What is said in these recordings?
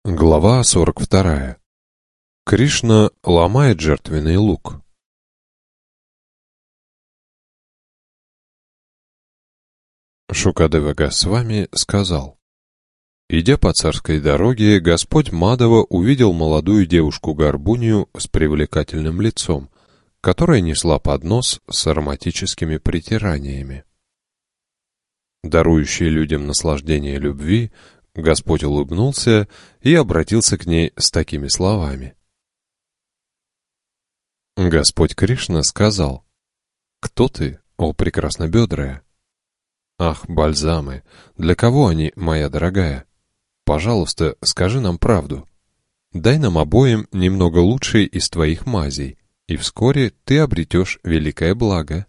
Глава 42. Кришна ломает жертвенный лук. Шукадева Госвами сказал: идя по царской дороге, Господь Мадава увидел молодую девушку-горбунью с привлекательным лицом, которая несла поднос с ароматическими притираниями. Дарующий людям наслаждение любви, Господь улыбнулся и обратился к ней с такими словами. Господь Кришна сказал: «Кто ты, о прекраснобедрая? Ах, бальзамы, для кого они, моя дорогая? Пожалуйста, скажи нам правду. Дай нам обоим немного лучшей из твоих мазей, и вскоре ты обретешь великое благо».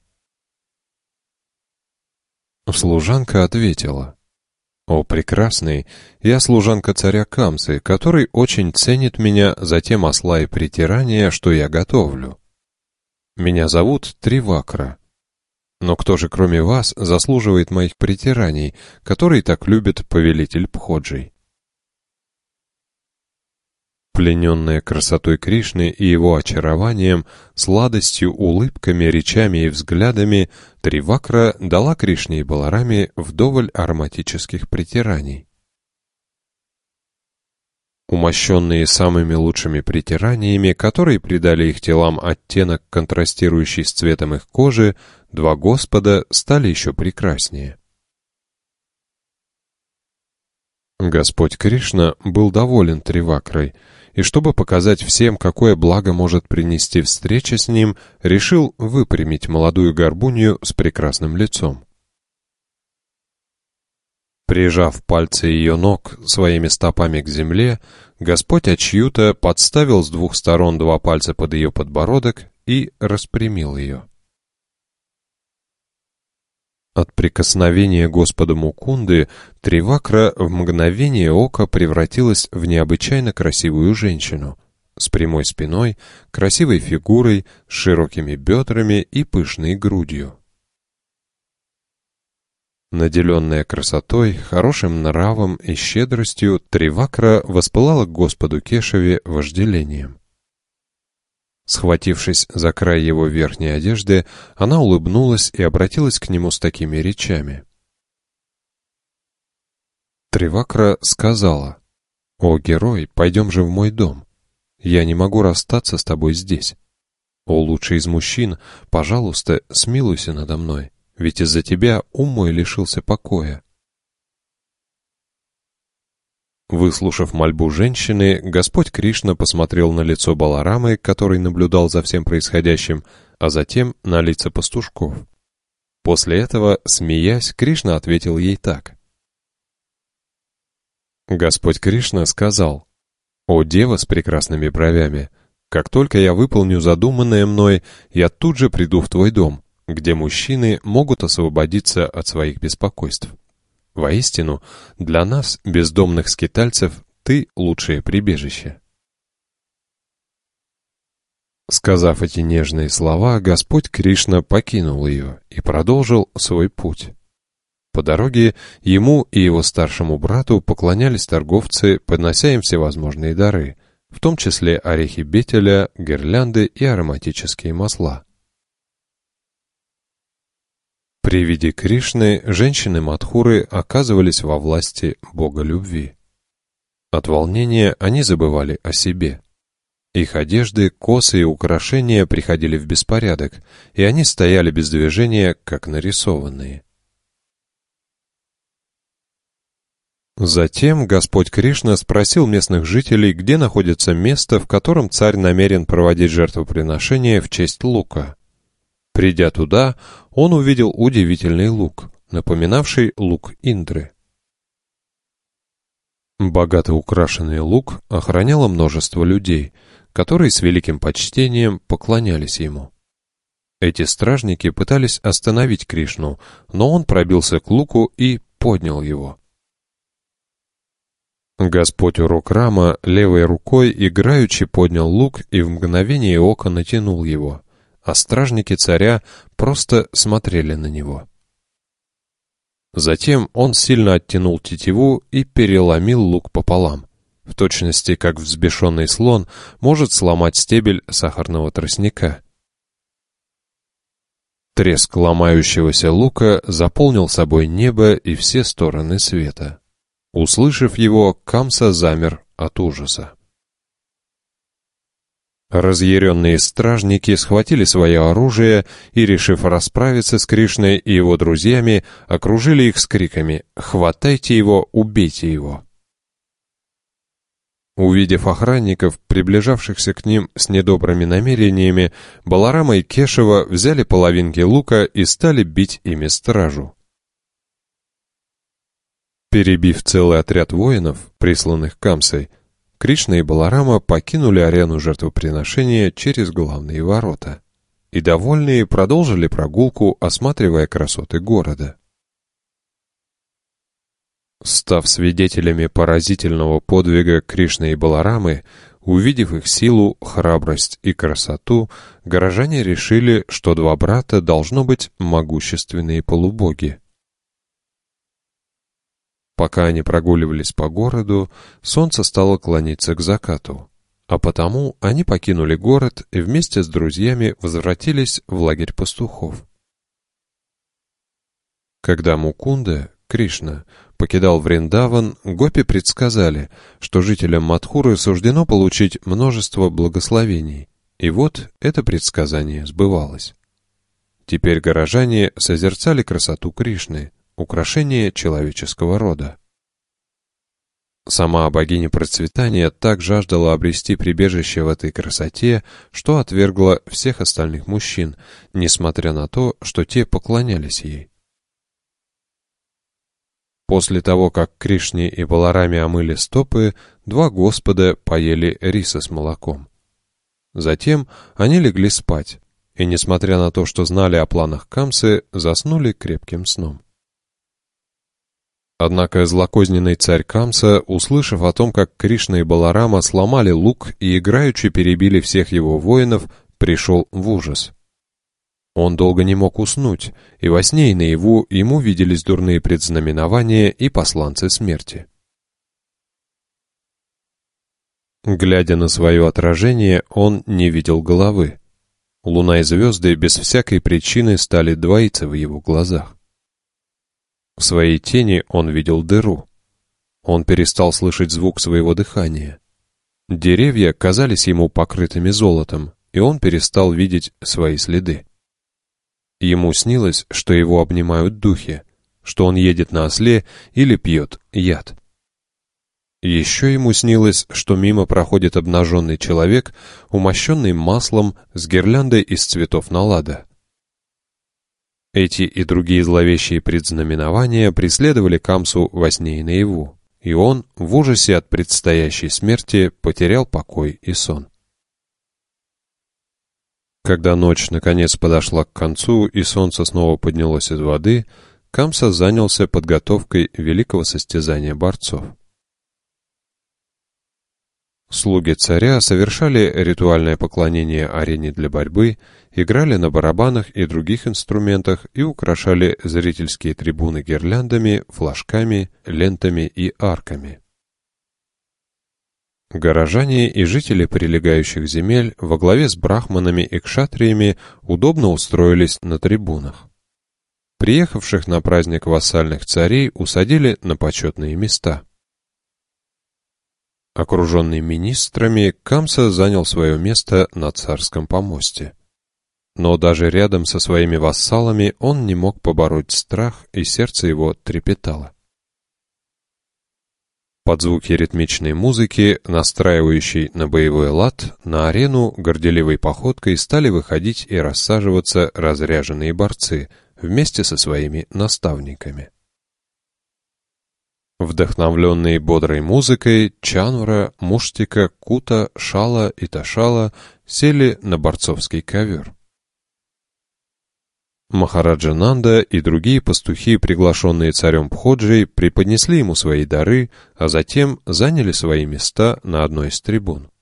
Служанка ответила: «О, прекрасный, я служанка царя Камсы, который очень ценит меня за те масла и притирания, что я готовлю. Меня зовут Тривакра. Но кто же, кроме вас, заслуживает моих притираний, которые так любит повелитель Пходжей?» Плененная красотой Кришны и его очарованием, сладостью, улыбками, речами и взглядами, Тривакра дала Кришне и Балараме вдоволь ароматических притираний. Умощенные самыми лучшими притираниями, которые придали их телам оттенок, контрастирующий с цветом их кожи, два Господа стали еще прекраснее. Господь Кришна был доволен Тривакрой, и чтобы показать всем, какое благо может принести встреча с ним, решил выпрямить молодую горбунью с прекрасным лицом. Прижав пальцы ее ног своими стопами к земле, Господь Ачьюта подставил с двух сторон два пальца под ее подбородок и распрямил ее. От прикосновения Господа Мукунды Тривакра в мгновение ока превратилась в необычайно красивую женщину с прямой спиной, красивой фигурой, с широкими бедрами и пышной грудью. Наделенная красотой, хорошим нравом и щедростью, Тривакра воспылала к Господу Кешаве вожделением. Схватившись за край его верхней одежды, она улыбнулась и обратилась к нему с такими речами. Тривакра сказала: «О, герой, пойдем же в мой дом. Я не могу расстаться с тобой здесь. О, лучший из мужчин, пожалуйста, смилуйся надо мной, ведь из-за тебя ум мой лишился покоя». Выслушав мольбу женщины, Господь Кришна посмотрел на лицо Баларамы, который наблюдал за всем происходящим, а затем на лица пастушков. После этого, смеясь, Кришна ответил ей так. Господь Кришна сказал: «О, дева с прекрасными бровями, как только я выполню задуманное мной, я тут же приду в твой дом, где мужчины могут освободиться от своих беспокойств. Воистину, для нас, бездомных скитальцев, ты лучшее прибежище». Сказав эти нежные слова, Господь Кришна покинул ее и продолжил свой путь. По дороге ему и его старшему брату поклонялись торговцы, поднося им всевозможные дары, в том числе орехи бетеля, гирлянды и ароматические масла. При виде Кришны женщины Мадхуры оказывались во власти бога любви. От волнения они забывали о себе. Их одежды, косы и украшения приходили в беспорядок, и они стояли без движения, как нарисованные. Затем Господь Кришна спросил местных жителей, где находится место, в котором царь намерен проводить жертвоприношение в честь лука. Придя туда, он увидел удивительный лук, напоминавший лук Индры. Богато украшенный лук охраняло множество людей, которые с великим почтением поклонялись ему. Эти стражники пытались остановить Кришну, но он пробился к луку и поднял его. Господь Урукрама левой рукой играючи поднял лук и в мгновение ока натянул его, а стражники царя просто смотрели на него. Затем он сильно оттянул тетиву и переломил лук пополам, в точности как взбешенный слон может сломать стебель сахарного тростника. Треск ломающегося лука заполнил собой небо и все стороны света. Услышав его, Камса замер от ужаса. Разъяренные стражники схватили свое оружие и, решив расправиться с Кришной и его друзьями, окружили их с криками «Хватайте его, убейте его!». Увидев охранников, приближавшихся к ним с недобрыми намерениями, Баларама и Кешава взяли половинки лука и стали бить ими стражу. Перебив целый отряд воинов, присланных Камсой, Кришна и Баларама покинули арену жертвоприношения через главные ворота и, довольные, продолжили прогулку, осматривая красоты города. Став свидетелями поразительного подвига Кришны и Баларамы, увидев их силу, храбрость и красоту, горожане решили, что два брата должно быть могущественные полубоги. Пока они прогуливались по городу, солнце стало клониться к закату, а потому они покинули город и вместе с друзьями возвратились в лагерь пастухов. Когда Мукунда, Кришна, покидал Вриндаван, гопи предсказали, что жителям Мадхуры суждено получить множество благословений, и вот это предсказание сбывалось. Теперь горожане созерцали красоту Кришны, украшение человеческого рода. Сама богиня процветания так жаждала обрести прибежище в этой красоте, что отвергла всех остальных мужчин, несмотря на то, что те поклонялись ей. После того, как Кришне и Балараме омыли стопы, два господа поели риса с молоком. Затем они легли спать, и, несмотря на то, что знали о планах Камсы, заснули крепким сном. Однако злокозненный царь Камса, услышав о том, как Кришна и Баларама сломали лук и играючи перебили всех его воинов, пришел в ужас. Он долго не мог уснуть, и во сне и наяву ему виделись дурные предзнаменования и посланцы смерти. Глядя на свое отражение, он не видел головы. Луна и звезды без всякой причины стали двоиться в его глазах. В своей тени он видел дыру. Он перестал слышать звук своего дыхания. Деревья казались ему покрытыми золотом, и он перестал видеть свои следы. Ему снилось, что его обнимают духи, что он едет на осле или пьет яд. Еще ему снилось, что мимо проходит обнаженный человек, умощенный маслом с гирляндой из цветов налада. Эти и другие зловещие предзнаменования преследовали Камсу во сне и наяву, и он, в ужасе от предстоящей смерти, потерял покой и сон. Когда ночь наконец подошла к концу и солнце снова поднялось из воды, Камса занялся подготовкой великого состязания борцов. Слуги царя совершали ритуальное поклонение арене для борьбы, играли на барабанах и других инструментах и украшали зрительские трибуны гирляндами, флажками, лентами и арками. Горожане и жители прилегающих земель во главе с брахманами и кшатриями удобно устроились на трибунах. Приехавших на праздник вассальных царей усадили на почетные места. Окруженный министрами, Камса занял свое место на царском помосте. Но даже рядом со своими вассалами он не мог побороть страх, и сердце его трепетало. Под звуки ритмичной музыки, настраивающей на боевой лад, на арену горделивой походкой стали выходить и рассаживаться разряженные борцы вместе со своими наставниками. Вдохновленные бодрой музыкой, Чанвра, Муштика, Кута, Шала и Ташала сели на борцовский ковер. Махараджа Нанда и другие пастухи, приглашенные царем Бходжей, преподнесли ему свои дары, а затем заняли свои места на одной из трибун.